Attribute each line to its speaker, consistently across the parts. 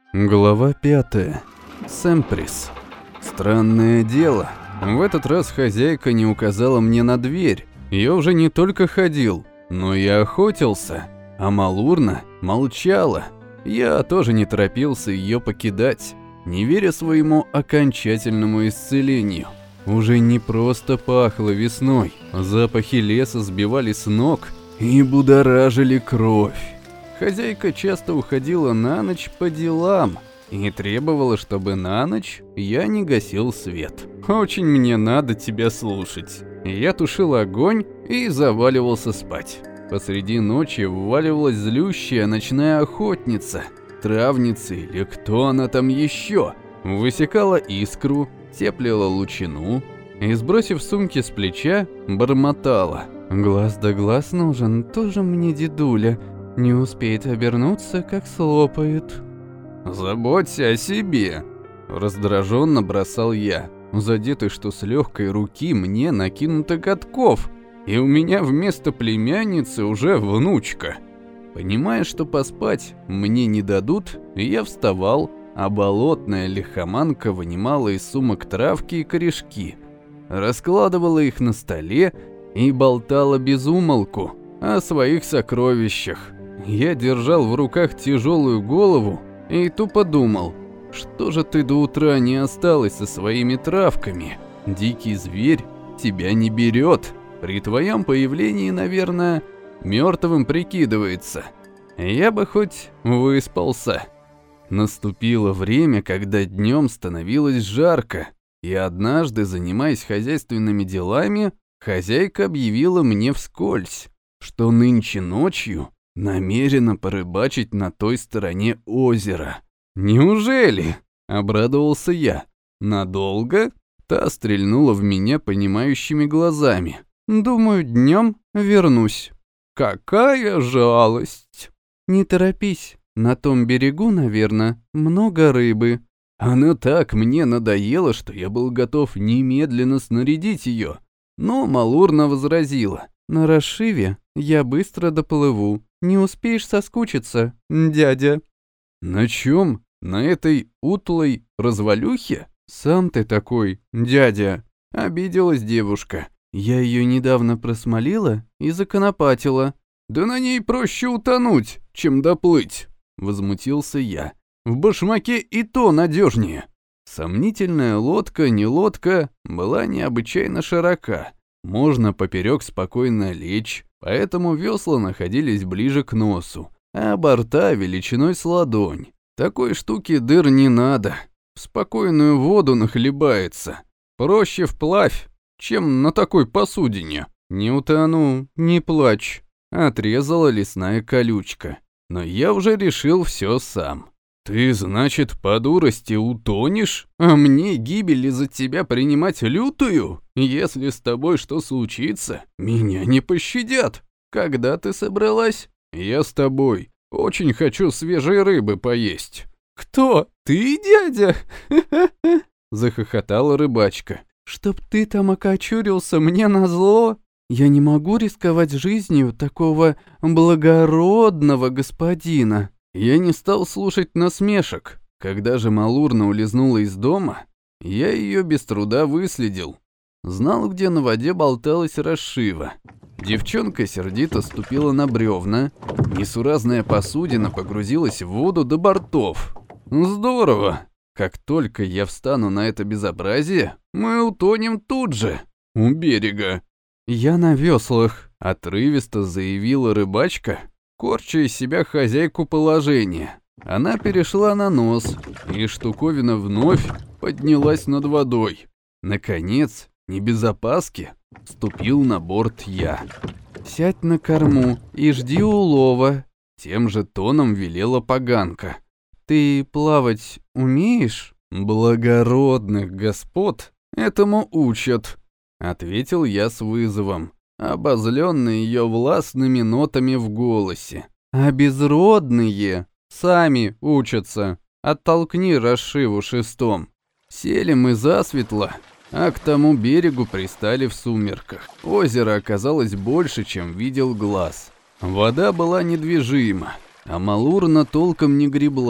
Speaker 1: Глава 5. Сэмприс. Странное дело. В этот раз хозяйка не указала мне на дверь. Я уже не только ходил, но и охотился. А Малурна молчала. Я тоже не торопился ее покидать, не веря своему окончательному исцелению. Уже не просто пахло весной. Запахи леса сбивали с ног и будоражили кровь. Хозяйка часто уходила на ночь по делам и требовала, чтобы на ночь я не гасил свет. Очень мне надо тебя слушать. Я тушил огонь и заваливался спать. Посреди ночи вваливалась злющая ночная охотница, травница или кто она там еще. Высекала искру, теплила лучину и, сбросив сумки с плеча, бормотала: «Глаз да глаз нужен, тоже мне дедуля. Не успеет обернуться, как слопает». «Заботься о себе», — раздраженно бросал я, задетый, что с легкой руки мне накинуто катков, и у меня вместо племянницы уже внучка. Понимая, что поспать мне не дадут, я вставал, а болотная лихоманка вынимала из сумок травки и корешки, раскладывала их на столе и болтала без умолку о своих сокровищах. Я держал в руках тяжелую голову и тупо думал: что же ты до утра не осталась со своими травками? Дикий зверь тебя не берет. При твоем появлении, наверное, мертвым прикидывается. Я бы хоть выспался. Наступило время, когда днем становилось жарко, и однажды, занимаясь хозяйственными делами, хозяйка объявила мне вскользь, что нынче ночью намерена порыбачить на той стороне озера. «Неужели?» — обрадовался я. «Надолго?» — та стрельнула в меня понимающими глазами. «Думаю, днем вернусь». «Какая жалость!» «Не торопись, на том берегу, наверное, много рыбы». Она так мне надоела, что я был готов немедленно снарядить ее. Но Малурна возразила: «На расшиве я быстро доплыву. Не успеешь соскучиться, дядя». «На чем? На этой утлой развалюхе? Сам ты такой, дядя», — обиделась девушка. «Я ее недавно просмолила и законопатила». «Да на ней проще утонуть, чем доплыть», — возмутился я. «В башмаке и то надежнее». Сомнительная лодка, не лодка, была необычайно широка. Можно поперек спокойно лечь, поэтому весла находились ближе к носу, а борта величиной с ладонь. Такой штуки дыр не надо, в спокойную воду нахлебается. Проще вплавь, чем на такой посудине. «Не утону, не плачь», — отрезала лесная колючка. Но я уже решил все сам. «Ты, значит, по дурости утонешь? А мне гибель из-за тебя принимать лютую? Если с тобой что случится, меня не пощадят. Когда ты собралась?» «Я с тобой. Очень хочу свежей рыбы поесть». «Кто? Ты, дядя?» захохотала рыбачка. «Чтоб ты там окочурился мне назло? Я не могу рисковать жизнью такого благородного господина». Я не стал слушать насмешек. Когда же Малурна улизнула из дома, я ее без труда выследил. Знал, где на воде болталась расшива. Девчонка сердито ступила на бревна. Несуразная посудина погрузилась в воду до бортов. Здорово! Как только я встану на это безобразие, мы утонем тут же, у берега. «Я на веслах», — отрывисто заявила рыбачка, корча из себя хозяйку положения. Она перешла на нос, и штуковина вновь поднялась над водой. Наконец, не без опаски, ступил на борт я. «Сядь на корму и жди улова», — тем же тоном велела поганка. «Ты плавать умеешь?» «Благородных господ этому учат», — ответил я с вызовом, обозленный ее властными нотами в голосе. «А безродные сами учатся. Оттолкни расшиву шестом». Сели мы засветло, а к тому берегу пристали в сумерках. Озеро оказалось больше, чем видел глаз. Вода была недвижима, а Малурна толком не гребла.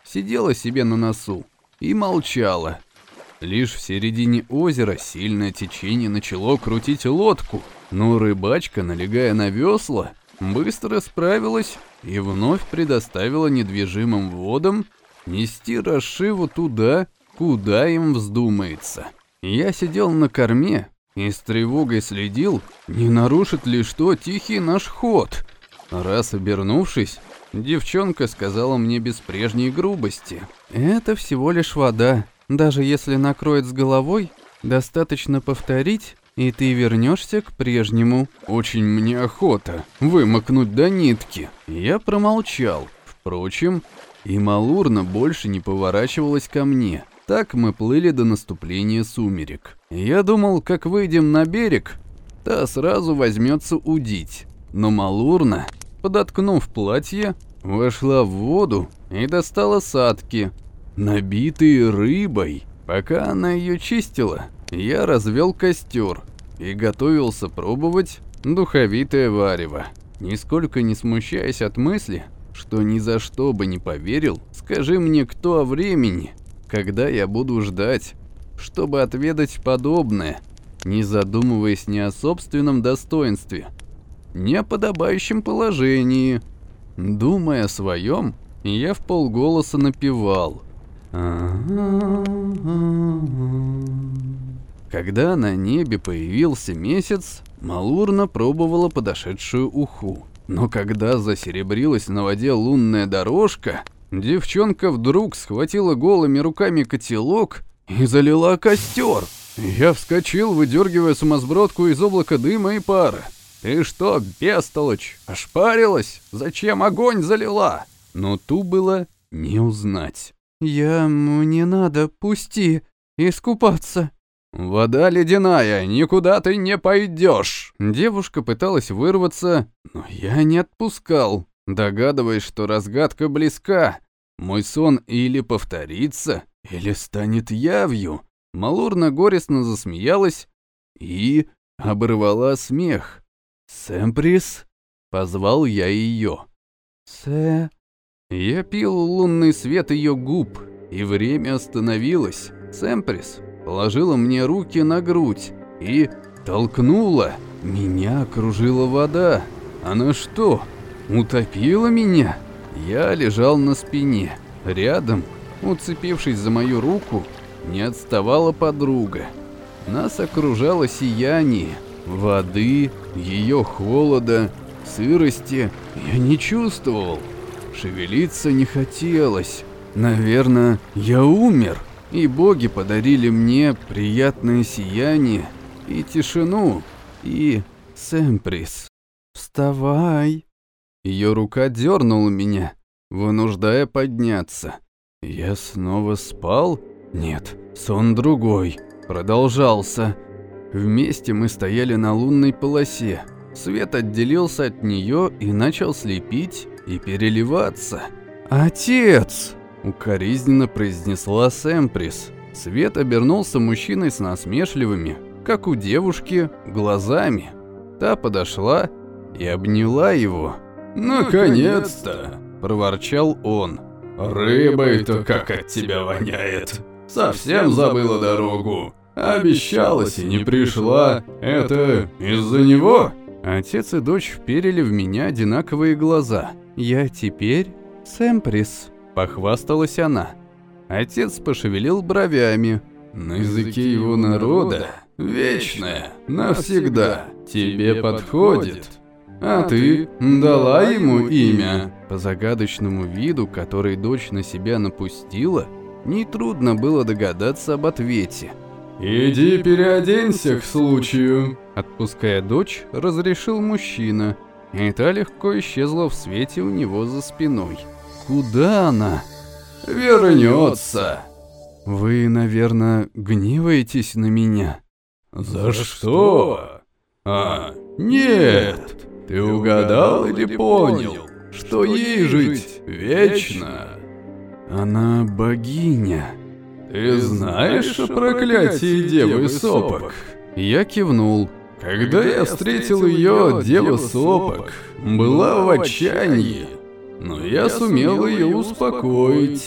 Speaker 1: сидела себе на носу и молчала. Лишь в середине озера сильное течение начало крутить лодку, но рыбачка, налегая на весла, быстро справилась и вновь предоставила недвижимым водам нести Рашиву туда, куда им вздумается. Я сидел на корме и с тревогой следил, не нарушит ли что тихий наш ход. Раз обернувшись, девчонка сказала мне без прежней грубости: «Это всего лишь вода. Даже если накроет с головой, достаточно повторить, и ты вернешься к прежнему». Очень мне охота вымокнуть до нитки. Я промолчал. Впрочем, и Малурна больше не поворачивалась ко мне. Так мы плыли до наступления сумерек. Я думал, как выйдем на берег, та сразу возьмется удить. Но Малурна, подоткнув платье, вошла в воду и достала садки, набитые рыбой. Пока она ее чистила, я развел костер и готовился пробовать духовитое варево. Нисколько не смущаясь от мысли, что ни за что бы не поверил, скажи мне кто о времени, когда я буду ждать, чтобы отведать подобное, не задумываясь ни о собственном достоинстве, ни о подобающем положении. Думая о своем, я вполголоса напевал. Когда на небе появился месяц, Малурна пробовала подошедшую уху. Но когда засеребрилась на воде лунная дорожка, девчонка вдруг схватила голыми руками котелок и залила костер. Я вскочил, выдергивая сумасбродку из облака дыма и пара. «Ты что, бестолочь, ошпарилась? Зачем огонь залила?» Но ту было не узнать. «Мне надо, пусти, искупаться». «Вода ледяная, никуда ты не пойдешь». Девушка пыталась вырваться, но я не отпускал, догадываясь, что разгадка близка. Мой сон или повторится, или станет явью. Малурна горестно засмеялась и оборвала смех. «Сэмприс?» — позвал я ее. Я пил лунный свет ее губ, и время остановилось. Сэмприс положила мне руки на грудь и толкнула. Меня окружила вода. Она что, утопила меня? Я лежал на спине. Рядом, уцепившись за мою руку, не отставала подруга. Нас окружало сияние воды, ее холода, сырости я не чувствовал. Шевелиться не хотелось. Наверное, я умер, и боги подарили мне приятное сияние и тишину, и Сэмприс. «Вставай!» Ее рука дернула меня, вынуждая подняться. Я снова спал? Нет, сон другой. Продолжался. Вместе мы стояли на лунной полосе. Свет отделился от нее и начал слепить и переливаться. «Отец!» — укоризненно произнесла Сэмприс. Свет обернулся мужчиной с насмешливыми, как у девушки, глазами. Та подошла и обняла его. «Наконец-то!» — проворчал он. «Рыбой-то как от тебя воняет! Совсем забыла дорогу! Обещалась и не пришла! Это из-за него?» Отец и дочь вперили в меня одинаковые глаза. «Я теперь Сэмприс», — похвасталась она. Отец пошевелил бровями. «На языке его народа вечное, навсегда, тебе подходит. А ты дала ему имя?» По загадочному виду, который дочь на себя напустила, нетрудно было догадаться об ответе. «Иди переоденься к случаю», — отпуская дочь, разрешил мужчина, и та легко исчезла в свете у него за спиной. «Куда она?» «Вернется». «Вы, наверное, гневаетесь на меня?» «За что?» Нет, ты угадал или понял, что ей жить вечно?» «Она богиня». «Ты знаешь о проклятии Девы Сопок?» Я кивнул. «Когда я встретил ее, Дева Сопок была в отчаянии, но я сумел ее успокоить.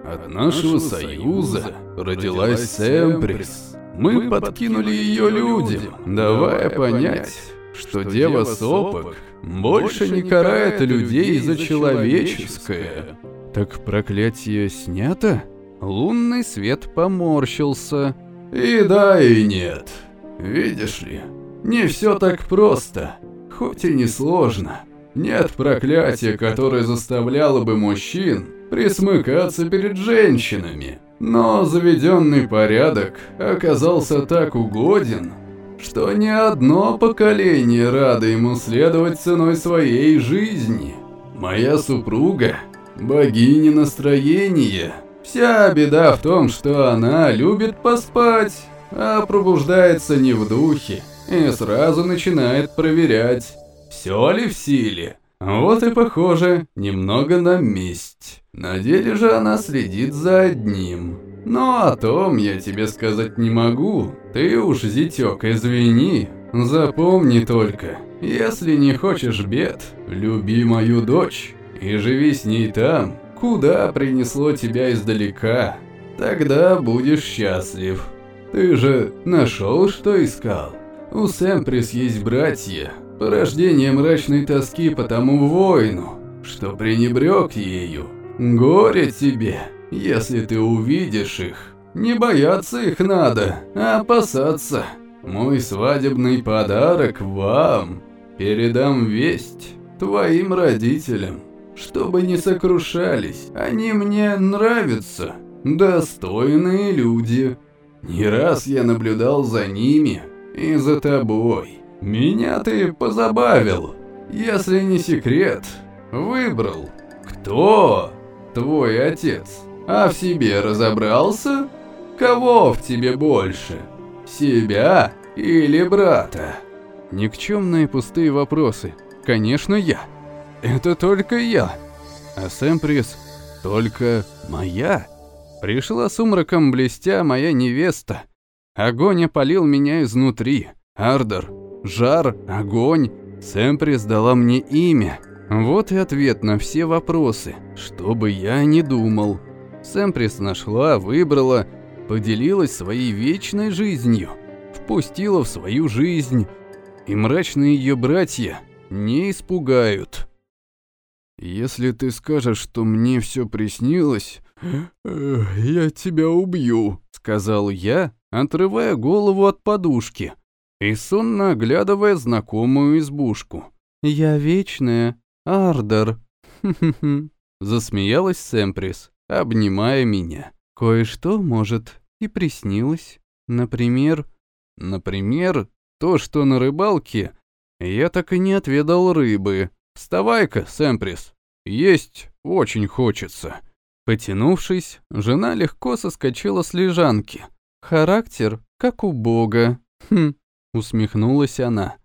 Speaker 1: От нашего союза родилась Семприс. Мы подкинули ее людям, давая понять, что Дева Сопок больше не карает людей за человеческое. Так проклятие снято? Лунный свет поморщился. И да, и нет. Видишь ли, не все так просто, хоть и не сложно. Нет проклятия, которое заставляло бы мужчин присмыкаться перед женщинами. Но заведенный порядок оказался так угоден, что ни одно поколение радо ему следовать ценой своей жизни. Моя супруга – богиня настроения. Вся беда в том, что она любит поспать, а пробуждается не в духе и сразу начинает проверять, все ли в силе. Вот и похоже, немного на месть. На деле же она следит за одним. Но о том я тебе сказать не могу. Ты уж, зятёк, извини. Запомни только, если не хочешь бед, люби мою дочь и живи с ней там, куда принесло тебя издалека. Тогда будешь счастлив. Ты же нашел, что искал? У Семприс есть братья, порождение мрачной тоски по тому воину, что пренебрег ею. Горе тебе, если ты увидишь их. Не бояться их надо, а опасаться. Мой свадебный подарок вам. Передам весть твоим родителям, чтобы не сокрушались. Они мне нравятся, достойные люди. Не раз я наблюдал за ними и за тобой. Меня ты позабавил, если не секрет, выбрал. Кто твой отец? А в себе разобрался? Кого в тебе больше? Себя или брата? Никчемные пустые вопросы. Конечно, я. Это только я. А Семприс только моя. Пришла сумраком блестя моя невеста. Огонь опалил меня изнутри. Ардор, жар, огонь. Семприс дала мне имя. Вот и ответ на все вопросы, что бы я ни думал. Семприс нашла, выбрала, поделилась своей вечной жизнью, впустила в свою жизнь, и мрачные ее братья не испугают. Если ты скажешь, что мне все приснилось, я тебя убью, сказал я, отрывая голову от подушки и сонно оглядывая знакомую избушку. Я вечная, Ардор. Засмеялась Семприс, обнимая меня. Кое-что, может, и приснилось. Например, то, что на рыбалке я так и не отведал рыбы. Вставай-ка, Семприс, есть очень хочется. Потянувшись, жена легко соскочила с лежанки. Характер, как у бога. Усмехнулась она.